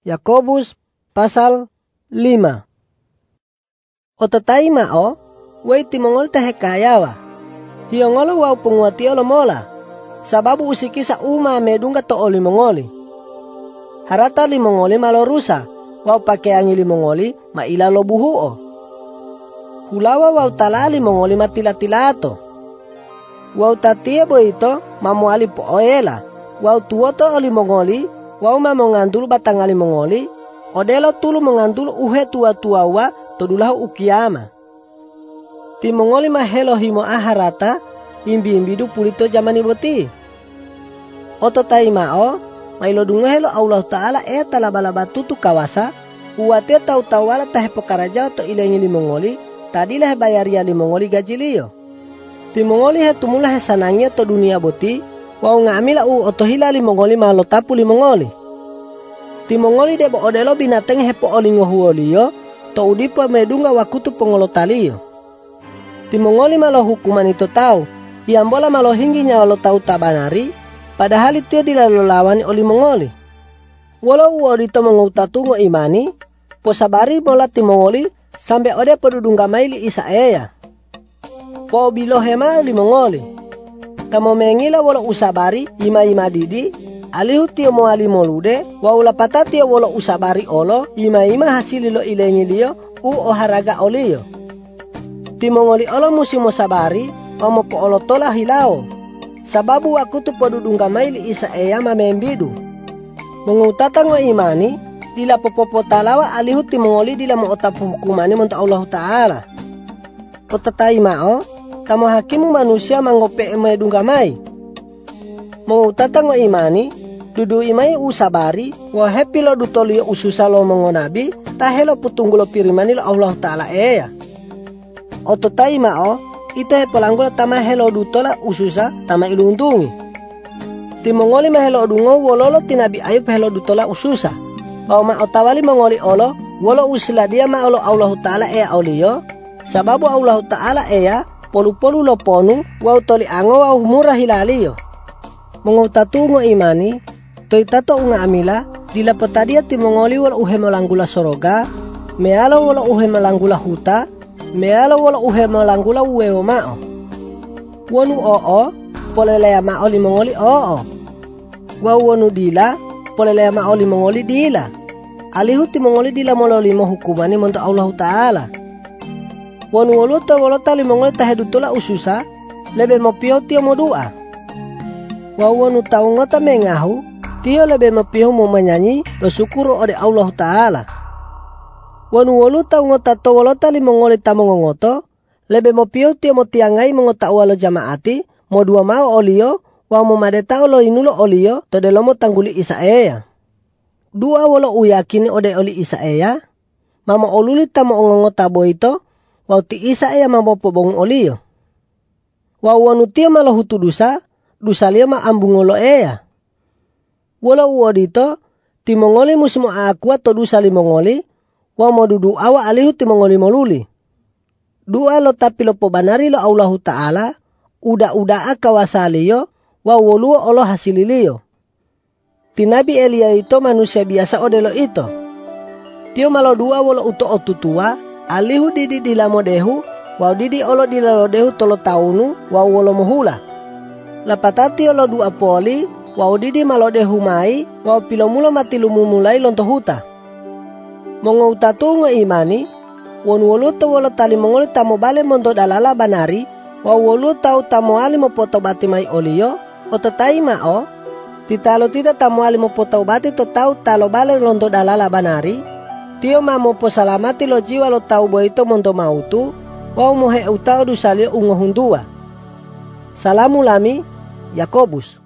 Yakobus pasal 5. Otatai mao, wei timongol tahekayawa. Hiongolo wau penguati olo mola. Sababu usikisa uma medunga to oli mongoli. Harata limongoli malorusa, wau pakeangi limongoli maila lobuhuo. Hulawa wau talali mongoli matila-tilato. Wau tatia boito mamuali poela. Wau tuoto oli mongoli, wau mamongandul batangali mongoli, odelo tulu mengandul uhe tua-tua wa todulahu ukiyama. Ti mongoli mahelo himo aharata, imbi-imbidu pulito jamani boti. Ototai mao, mailo dungo helo Allah Ta'ala talaba-laba tutu kawasa, uwate tau-tawala tahe pekaraja to ilengi limongoli, tadilah bayaria limongoli gajiliyo. Ti mongoli he tumula he sanangnya to dunia boti, wau ngamila otohila limongoli malo tapu limongoli. Ti mongoli debo odelo binateng hepo olingo huolio, to udipo medunga wakutu pengolotaliyo. Ti mongoli malo hukuman itu tau, iambola malo hingginya olo tau tabanari, padahal itu dilalolawani oli mongoli. Walau uodito mengutatungo imani, posabari bola ti mongoli sampai ode pedudungga maili isa eya. Po bilo hema li mongoli. Tamo mengila wala usabari ima didi, alihu tio mo ali molude, wa ulapata tio wala usabari olo, ima hasili lo ilengi liyo, oharaga oliyo. Timongoli olo musimo sabari, wa mo po olo tola hilao. Sababu wakutu podudungga maili isa eya mamembidu. Mengutatango imani, dila popopo talawa alihu timongoli dila mo otapu hukumani monta Allah Ta'ala. Otatai mao, tamo hakimu manusia mangope medungga mai. Mengutatang imani, dudu imai usabari, wa happy lo dutolio ususa lo mengonabi, tahelo putunggulo pirimani lo Allah Ta'ala eya. Ototai mao, ito he pelanggula tama helo dutola ususa tama iluntungi. Timongoli mahelo dungo wololo tinabi ayub helo dutola ususa. Bau ma otawali mongoli olo, wolo usila dia ma olo Allah Ta'ala eya olio, sababu Allah Ta'ala eya, polu-polu lo ponu, wau toli ango wau murah hilaliyo. Mengutatungo imani, toi tato unga amila, dila petadia timongoli wala uhe melanggula soroga, mealo wala uhe melanggula huta, mealo wala uhe melanggula uweo mao. Wonu oo, polelea mao limongoli oo. Wau wonu dila, polelea mao limongoli dila. Alihu timongoli dila molo limo hukumani monto Allah Ta'ala. Wanu wolota limongoli tahedutula ususa, lebe mopio tio modua. Wanu taungota mengahu, tio lebe mopio mo menyanyi, bersyukur ode Allah Ta'ala. Wanu wolota ngota to wolota limongoli tamongoto, lebe mopio tio motiangai mengota walo jamaati, modua mau olio, wa mo madeta olo inulo olio, to delomo tangguli Isaeya. Dua wolo uyakini ode oli Isaeya, mama oluli tamo ngota boito, wau ti isa eya mamopo bong olio. Wau wanu tia malo hutu dusa lia ma ambungolo eya. Wala uodito, timongoli musimo akua to dusa limongoli, wau mo dudu awa alihu timongoli moluli. Dua lo tapi lo pobanari lo Allah Ta'ala, uda akawasaliyo, wau woluo olo hasililiyo. Tinabi Elia itu manusia biasa odelo ito. Tio malo dua wala uto otutua, alihu didi dilamodehu, wau didi olo dilalodehu tolo taunu, wau wolo mohula. Lapatati olo dua poli, wau didi malodehu mai, wau pilomulo matilumumulai lonto huta. Mengautatungo imani, wonu woluto wolo tali mongoli tamo bale mondo dalala banari, wau wolu tau tamo ali mopoto bati mai olio, ototai mao, titalo tita tamo ali mopoto bati to tau talo bale lonto dalala banari, tio mamo po salamati lo jiwa lo tau boito mondo mautu, wau mohe utau dusalio ungo hundua. Salamu lami, Yakobus.